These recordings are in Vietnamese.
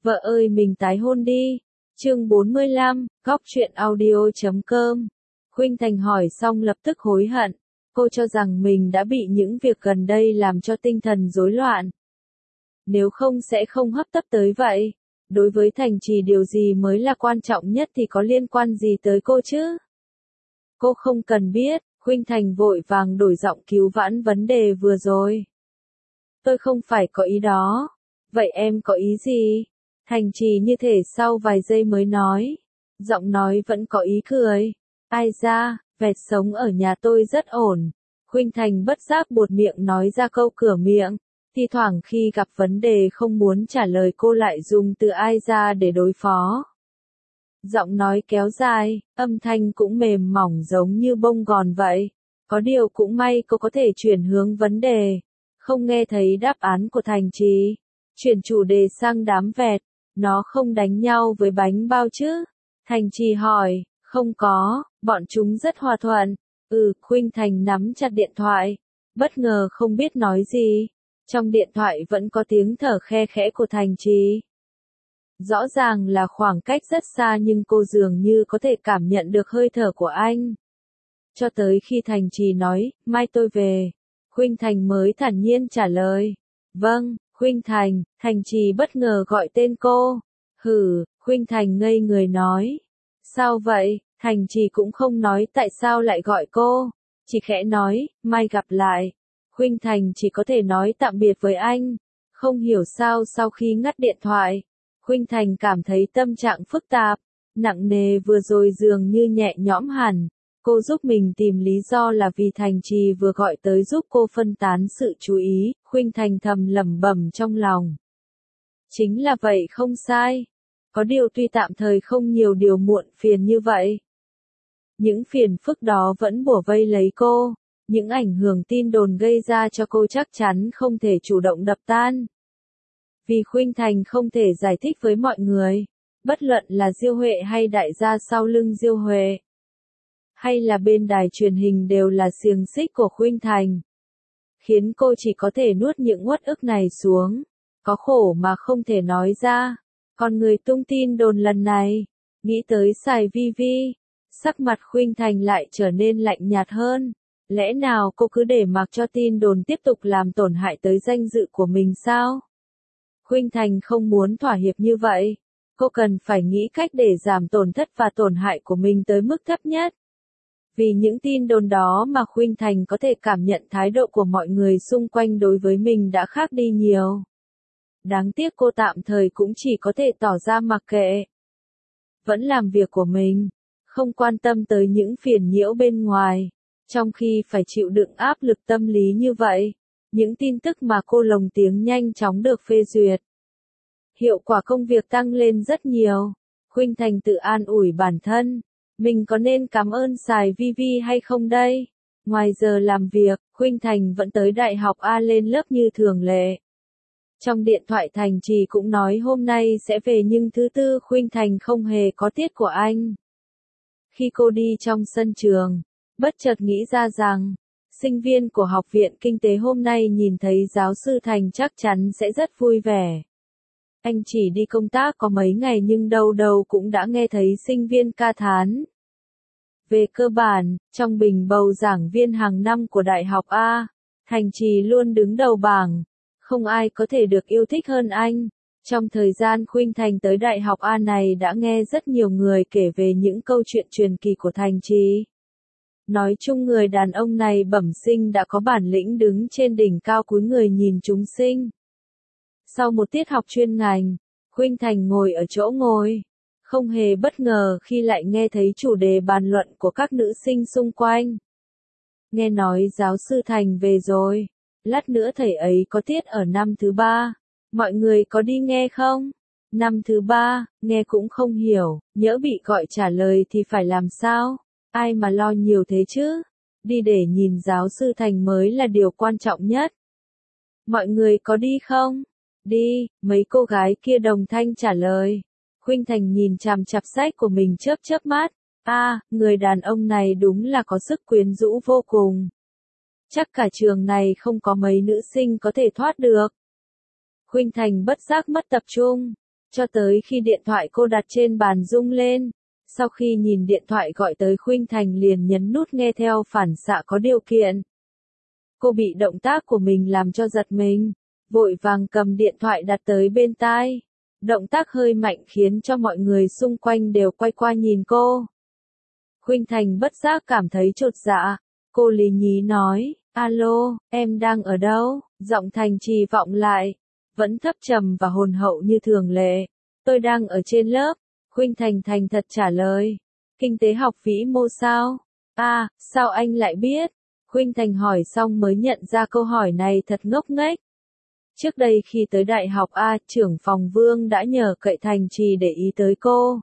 Vợ ơi mình tái hôn đi. Chương 45, góc truyện audio.com. Khuynh Thành hỏi xong lập tức hối hận. Cô cho rằng mình đã bị những việc gần đây làm cho tinh thần rối loạn. Nếu không sẽ không hấp tấp tới vậy. Đối với Thành Trì điều gì mới là quan trọng nhất thì có liên quan gì tới cô chứ? Cô không cần biết. Khuynh Thành vội vàng đổi giọng cứu vãn vấn đề vừa rồi. Tôi không phải có ý đó. Vậy em có ý gì? Thành Trì như thể sau vài giây mới nói. Giọng nói vẫn có ý cười. Ai ra, vẹt sống ở nhà tôi rất ổn. Khuynh Thành bất giác buột miệng nói ra câu cửa miệng. Thi thoảng khi gặp vấn đề không muốn trả lời cô lại dùng từ ai ra để đối phó. Giọng nói kéo dài, âm thanh cũng mềm mỏng giống như bông gòn vậy. Có điều cũng may cô có thể chuyển hướng vấn đề. Không nghe thấy đáp án của Thành Trì. Chuyển chủ đề sang đám vẹt. Nó không đánh nhau với bánh bao chứ? Thành Trì hỏi, không có, bọn chúng rất hòa thuận. Khuynh Thành nắm chặt điện thoại. Bất ngờ không biết nói gì. Trong điện thoại vẫn có tiếng thở khe khẽ của Thành Trì. Rõ ràng là khoảng cách rất xa nhưng cô dường như có thể cảm nhận được hơi thở của anh. Cho tới khi Thành Trì nói, mai tôi về. Khuynh Thành mới thản nhiên trả lời. Vâng, Khuynh Thành. Thành Trì bất ngờ gọi tên cô. Khuynh Thành ngây người nói. Sao vậy? Thành Trì cũng không nói tại sao lại gọi cô. Chỉ khẽ nói, mai gặp lại. Khuynh Thành chỉ có thể nói tạm biệt với anh. Không hiểu sao sau khi ngắt điện thoại. Khuynh Thành cảm thấy tâm trạng phức tạp. Nặng nề vừa rồi dường như nhẹ nhõm hẳn. Cô giúp mình tìm lý do là vì Thành Trì vừa gọi tới giúp cô phân tán sự chú ý. Khuynh Thành thầm lẩm bẩm trong lòng. Chính là vậy không sai. Có điều tuy tạm thời không nhiều điều muộn phiền như vậy. Những phiền phức đó vẫn bủa vây lấy cô. Những ảnh hưởng tin đồn gây ra cho cô chắc chắn không thể chủ động đập tan. Vì Khuynh Thành không thể giải thích với mọi người. Bất luận là Diêu Huệ hay đại gia sau lưng Diêu Huệ. Hay là bên đài truyền hình đều là xiềng xích của Khuynh Thành. Khiến cô chỉ có thể nuốt những uất ức này xuống. Có khổ mà không thể nói ra. Còn người tung tin đồn lần này, nghĩ tới Sài Vi Vi, sắc mặt Khuynh Thành lại trở nên lạnh nhạt hơn. Lẽ nào cô cứ để mặc cho tin đồn tiếp tục làm tổn hại tới danh dự của mình sao? Khuynh Thành không muốn thỏa hiệp như vậy. Cô cần phải nghĩ cách để giảm tổn thất và tổn hại của mình tới mức thấp nhất. Vì những tin đồn đó mà Khuynh Thành có thể cảm nhận thái độ của mọi người xung quanh đối với mình đã khác đi nhiều. Đáng tiếc cô tạm thời cũng chỉ có thể tỏ ra mặc kệ. Vẫn làm việc của mình, không quan tâm tới những phiền nhiễu bên ngoài. Trong khi phải chịu đựng áp lực tâm lý như vậy, những tin tức mà cô lồng tiếng nhanh chóng được phê duyệt. Hiệu quả công việc tăng lên rất nhiều. Khuynh Thành tự an ủi bản thân. Mình có nên cảm ơn Sài Vi Vi hay không đây? Ngoài giờ làm việc, Khuynh Thành vẫn tới Đại học A lên lớp như thường lệ. Trong điện thoại Thành Trì cũng nói hôm nay sẽ về nhưng thứ tư Khuynh Thành không hề có tiết của anh. Khi cô đi trong sân trường, bất chợt nghĩ ra rằng, sinh viên của Học viện Kinh tế hôm nay nhìn thấy giáo sư Thành chắc chắn sẽ rất vui vẻ. Anh chỉ đi công tác có mấy ngày nhưng đâu đâu cũng đã nghe thấy sinh viên ca thán. Về cơ bản, trong bình bầu giảng viên hàng năm của Đại học A, Thành Trì luôn đứng đầu bảng. Không ai có thể được yêu thích hơn anh. Trong thời gian Khuynh Thành tới Đại học A này đã nghe rất nhiều người kể về những câu chuyện truyền kỳ của Thành Trì. Nói chung người đàn ông này bẩm sinh đã có bản lĩnh đứng trên đỉnh cao cúi người nhìn chúng sinh. Sau một tiết học chuyên ngành, Khuynh Thành ngồi ở chỗ ngồi. Không hề bất ngờ khi lại nghe thấy chủ đề bàn luận của các nữ sinh xung quanh. Nghe nói giáo sư Thành về rồi. Lát nữa thầy ấy có tiết ở năm thứ 3. Mọi người có đi nghe không? Năm thứ 3, nghe cũng không hiểu, nhỡ bị gọi trả lời thì phải làm sao? Ai mà lo nhiều thế chứ? Đi để nhìn giáo sư Thành mới là điều quan trọng nhất. Mọi người có đi không? Đi, mấy cô gái kia đồng thanh trả lời. Khuynh Thành nhìn chằm chằm sách của mình chớp chớp mắt. Người đàn ông này đúng là có sức quyến rũ vô cùng. Chắc cả trường này không có mấy nữ sinh có thể thoát được. Khuynh Thành bất giác mất tập trung. Cho tới khi điện thoại cô đặt trên bàn rung lên. Sau khi nhìn điện thoại gọi tới Khuynh Thành liền nhấn nút nghe theo phản xạ có điều kiện. Cô bị động tác của mình làm cho giật mình, vội vàng cầm điện thoại đặt tới bên tai. Động tác hơi mạnh khiến cho mọi người xung quanh đều quay qua nhìn cô. Khuynh Thành bất giác cảm thấy chột dạ. Cô lì nhí nói, alo, em đang ở đâu? Giọng Thành Trì vọng lại, vẫn thấp trầm và hồn hậu như thường lệ. Tôi đang ở trên lớp. Khuynh Thành thành thật trả lời. Kinh tế học vĩ mô sao? À, sao anh lại biết? Khuynh Thành hỏi xong mới nhận ra câu hỏi này thật ngốc nghếch. Trước đây khi tới đại học trưởng phòng Vương đã nhờ cậy Thành Trì để ý tới cô.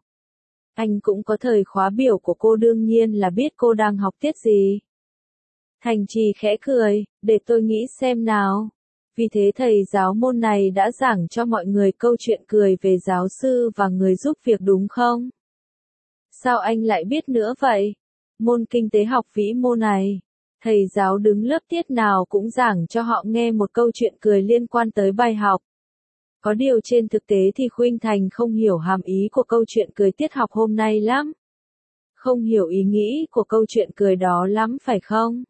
Anh cũng có thời khóa biểu của cô, đương nhiên là biết cô đang học tiết gì. Thành Trì khẽ cười, để tôi nghĩ xem nào. Vì thế thầy giáo môn này đã giảng cho mọi người câu chuyện cười về giáo sư và người giúp việc đúng không? Sao anh lại biết nữa vậy? Môn kinh tế học vĩ mô này, thầy giáo đứng lớp tiết nào cũng giảng cho họ nghe một câu chuyện cười liên quan tới bài học. Có điều trên thực tế thì Khuynh Thành không hiểu hàm ý của câu chuyện cười tiết học hôm nay lắm. Không hiểu ý nghĩ của câu chuyện cười đó lắm phải không?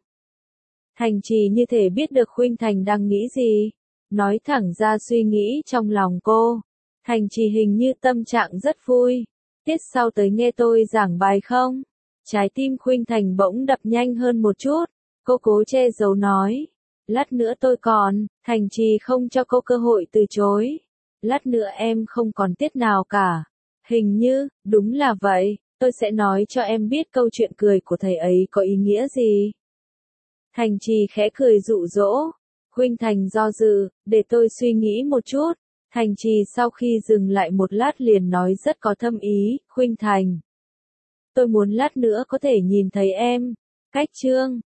Thành Trì như thể biết được Khuynh Thành đang nghĩ gì, nói thẳng ra suy nghĩ trong lòng cô. Thành Trì hình như tâm trạng rất vui. Tiết sau tới nghe tôi giảng bài không? Trái tim Khuynh Thành bỗng đập nhanh hơn một chút. Cô cố che giấu nói. Lát nữa tôi còn. Thành Trì không cho cô cơ hội từ chối. Lát nữa em không còn tiết nào cả. Hình như, đúng là vậy. Tôi sẽ nói cho em biết câu chuyện cười của thầy ấy có ý nghĩa gì. Thành Trì khẽ cười dụ dỗ. Khuynh Thành do dự, để tôi suy nghĩ một chút. Thành Trì sau khi dừng lại một lát liền nói rất có thâm ý, Khuynh Thành. Tôi muốn lát nữa có thể nhìn thấy em. Cách chương